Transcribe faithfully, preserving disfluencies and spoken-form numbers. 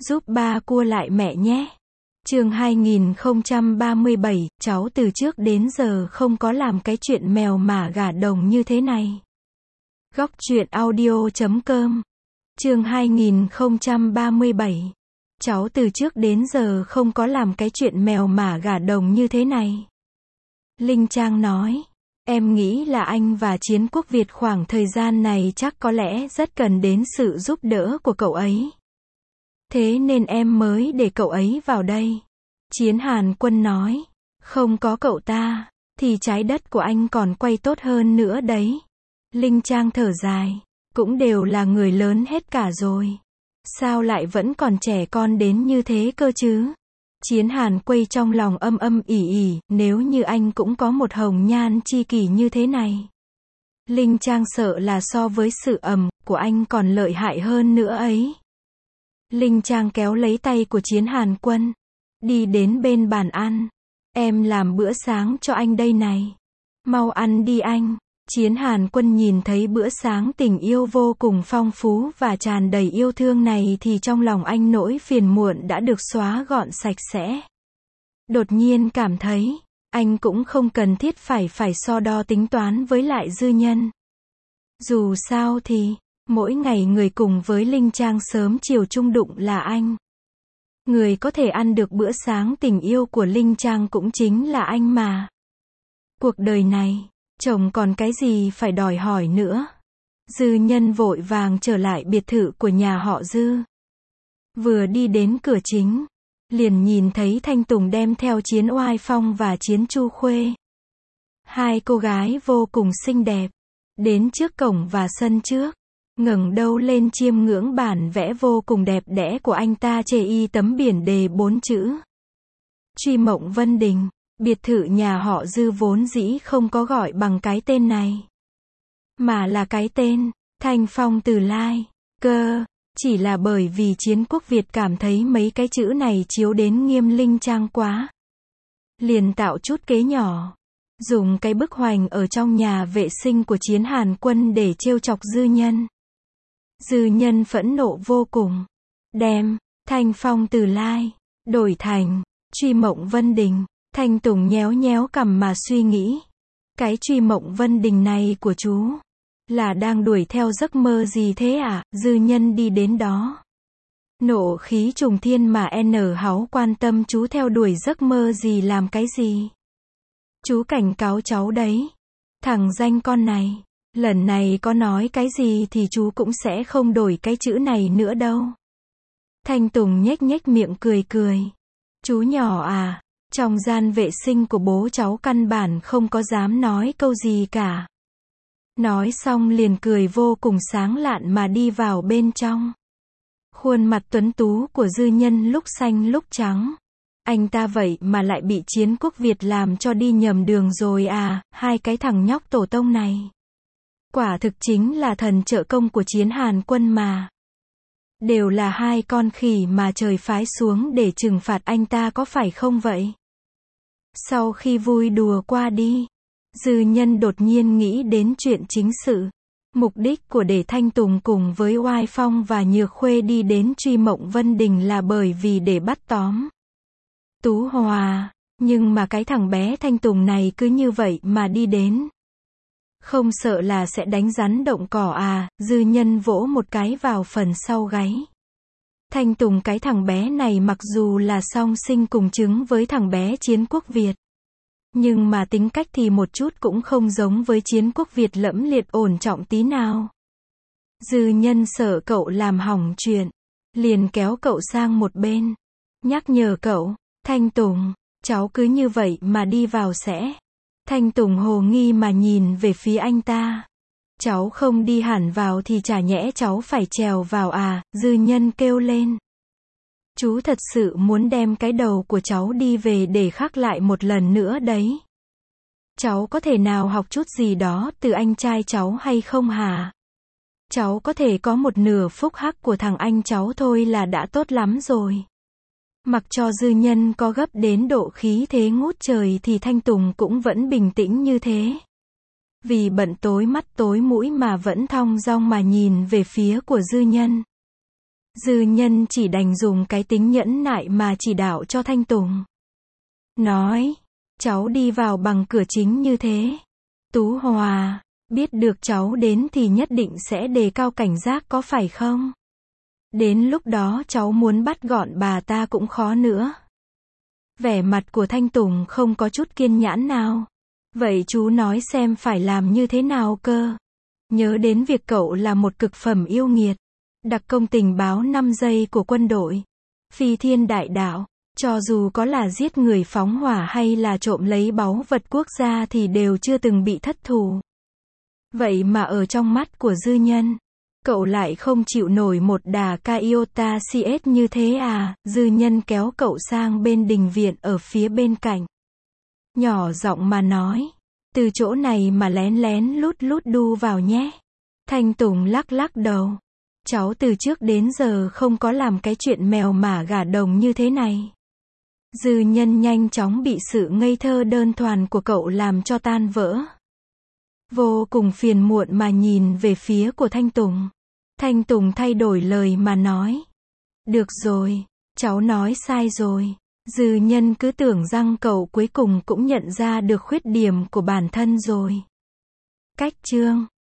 Giúp ba cua lại mẹ nhé. Chương hai nghìn không trăm ba mươi bảy, cháu từ trước đến giờ không có làm cái chuyện mèo mả gà đồng như thế này. Góc truyện audio chấm com. Chương hai nghìn không trăm ba mươi bảy. Cháu từ trước đến giờ không có làm cái chuyện mèo mả gà đồng như thế này. Linh Trang nói, em nghĩ là anh và Chiến Quốc Việt khoảng thời gian này chắc có lẽ rất cần đến sự giúp đỡ của cậu ấy. Thế nên em mới để cậu ấy vào đây. Chiến Hàn Quân nói, không có cậu ta, thì trái đất của anh còn quay tốt hơn nữa đấy. Linh Trang thở dài, cũng đều là người lớn hết cả rồi. Sao lại vẫn còn trẻ con đến như thế cơ chứ? Chiến Hàn quay trong lòng âm âm ỉ ỉ, nếu như anh cũng có một hồng nhan chi kỷ như thế này. Linh Trang sợ là so với sự ầm của anh còn lợi hại hơn nữa ấy. Linh Trang kéo lấy tay của Chiến Hàn Quân, đi đến bên bàn ăn. Em làm bữa sáng cho anh đây này. Mau ăn đi anh. Chiến Hàn Quân nhìn thấy bữa sáng tình yêu vô cùng phong phú và tràn đầy yêu thương này thì trong lòng anh nỗi phiền muộn đã được xóa gọn sạch sẽ. Đột nhiên cảm thấy, anh cũng không cần thiết phải phải so đo tính toán với lại Dư Nhân. Dù sao thì, mỗi ngày người cùng với Linh Trang sớm chiều chung đụng là anh. Người có thể ăn được bữa sáng tình yêu của Linh Trang cũng chính là anh mà. Cuộc đời này, chồng còn cái gì phải đòi hỏi nữa. Dư Nhân vội vàng trở lại biệt thự của nhà họ Dư. Vừa đi đến cửa chính, liền nhìn thấy Thanh Tùng đem theo Chiến Oai Phong và Chiến Chu Khuê. Hai cô gái vô cùng xinh đẹp, đến trước cổng và sân trước, ngẩng đầu lên chiêm ngưỡng bản vẽ vô cùng đẹp đẽ của anh ta chê y tấm biển đề bốn chữ. Truy Mộng Vân Đình. Biệt thự nhà họ Dư vốn dĩ không có gọi bằng cái tên này, mà là cái tên Thanh Phong Từ Lai cơ. Chỉ là bởi vì Chiến Quốc Việt cảm thấy mấy cái chữ này chiếu đến nghiêm Linh Trang quá, liền tạo chút kế nhỏ, dùng cái bức hoành ở trong nhà vệ sinh của Chiến Hàn Quân để trêu chọc Dư Nhân. Dư Nhân phẫn nộ vô cùng, đem Thanh Phong Từ Lai đổi thành Truy Mộng Vân Đình. Thanh Tùng nhéo nhéo cằm mà suy nghĩ, cái Truy Mộng Vân Đình này của chú là đang đuổi theo giấc mơ gì thế à? Dư Nhân đi đến đó, nộ khí trùng thiên mà n háu quan tâm chú theo đuổi giấc mơ gì làm cái gì. Chú cảnh cáo cháu đấy, thằng danh con này, lần này có nói cái gì thì chú cũng sẽ không đổi cái chữ này nữa đâu. Thanh Tùng nhếch nhếch miệng cười cười, chú nhỏ à, trong gian vệ sinh của bố cháu căn bản không có dám nói câu gì cả. Nói xong liền cười vô cùng sáng lạn mà đi vào bên trong. Khuôn mặt tuấn tú của Dư Nhân lúc xanh lúc trắng. Anh ta vậy mà lại bị Chiến Quốc Việt làm cho đi nhầm đường rồi à, hai cái thằng nhóc tổ tông này. Quả thực chính là thần trợ công của Chiến Hàn Quân mà. Đều là hai con khỉ mà trời phái xuống để trừng phạt anh ta có phải không vậy? Sau khi vui đùa qua đi, Dư Nhân đột nhiên nghĩ đến chuyện chính sự. Mục đích của để Thanh Tùng cùng với Oai Phong và Nhược Khuê đi đến Truy Mộng Vân Đình là bởi vì để bắt tóm Tú Hòa. Nhưng mà cái thằng bé Thanh Tùng này cứ như vậy mà đi đến, không sợ là sẽ đánh rắn động cỏ à? Dư Nhân vỗ một cái vào phần sau gáy. Thanh Tùng cái thằng bé này mặc dù là song sinh cùng trứng với thằng bé Chiến Quốc Việt, nhưng mà tính cách thì một chút cũng không giống với Chiến Quốc Việt lẫm liệt ổn trọng tí nào. Dư Nhân sợ cậu làm hỏng chuyện, liền kéo cậu sang một bên, nhắc nhở cậu, Thanh Tùng, cháu cứ như vậy mà đi vào sẽ. Thanh Tùng hồ nghi mà nhìn về phía anh ta. Cháu không đi hẳn vào thì chả nhẽ cháu phải trèo vào à? Dư Nhân kêu lên. Chú thật sự muốn đem cái đầu của cháu đi về để khắc lại một lần nữa đấy. Cháu có thể nào học chút gì đó từ anh trai cháu hay không hả? Cháu có thể có một nửa phúc hắc của thằng anh cháu thôi là đã tốt lắm rồi. Mặc cho Dư Nhân có gấp đến độ khí thế ngút trời thì Thanh Tùng cũng vẫn bình tĩnh như thế. Vì bận tối mắt tối mũi mà vẫn thong dong mà nhìn về phía của Dư Nhân. Dư Nhân chỉ đành dùng cái tính nhẫn nại mà chỉ đạo cho Thanh Tùng. Nói, cháu đi vào bằng cửa chính như thế. Tú Hòa, biết được cháu đến thì nhất định sẽ đề cao cảnh giác có phải không? Đến lúc đó cháu muốn bắt gọn bà ta cũng khó nữa. Vẻ mặt của Thanh Tùng không có chút kiên nhãn nào. Vậy chú nói xem phải làm như thế nào cơ? Nhớ đến việc cậu là một cực phẩm yêu nghiệt. Đặc công tình báo năm giây của quân đội. Phi thiên đại đạo. Cho dù có là giết người phóng hỏa hay là trộm lấy báu vật quốc gia thì đều chưa từng bị thất thủ. Vậy mà ở trong mắt của Dư Nhân, cậu lại không chịu nổi một đà Iota xê ét như thế à? Dư Nhân kéo cậu sang bên đình viện ở phía bên cạnh. Nhỏ giọng mà nói, từ chỗ này mà lén lén lút lút đu vào nhé. Thanh Tùng lắc lắc đầu. Cháu từ trước đến giờ không có làm cái chuyện mèo mả gà đồng như thế này. Dư Nhân nhanh chóng bị sự ngây thơ đơn thuần của cậu làm cho tan vỡ. Vô cùng phiền muộn mà nhìn về phía của Thanh Tùng. Thanh Tùng thay đổi lời mà nói. Được rồi, cháu nói sai rồi. Dư Nhân cứ tưởng rằng cậu cuối cùng cũng nhận ra được khuyết điểm của bản thân rồi. Cách chương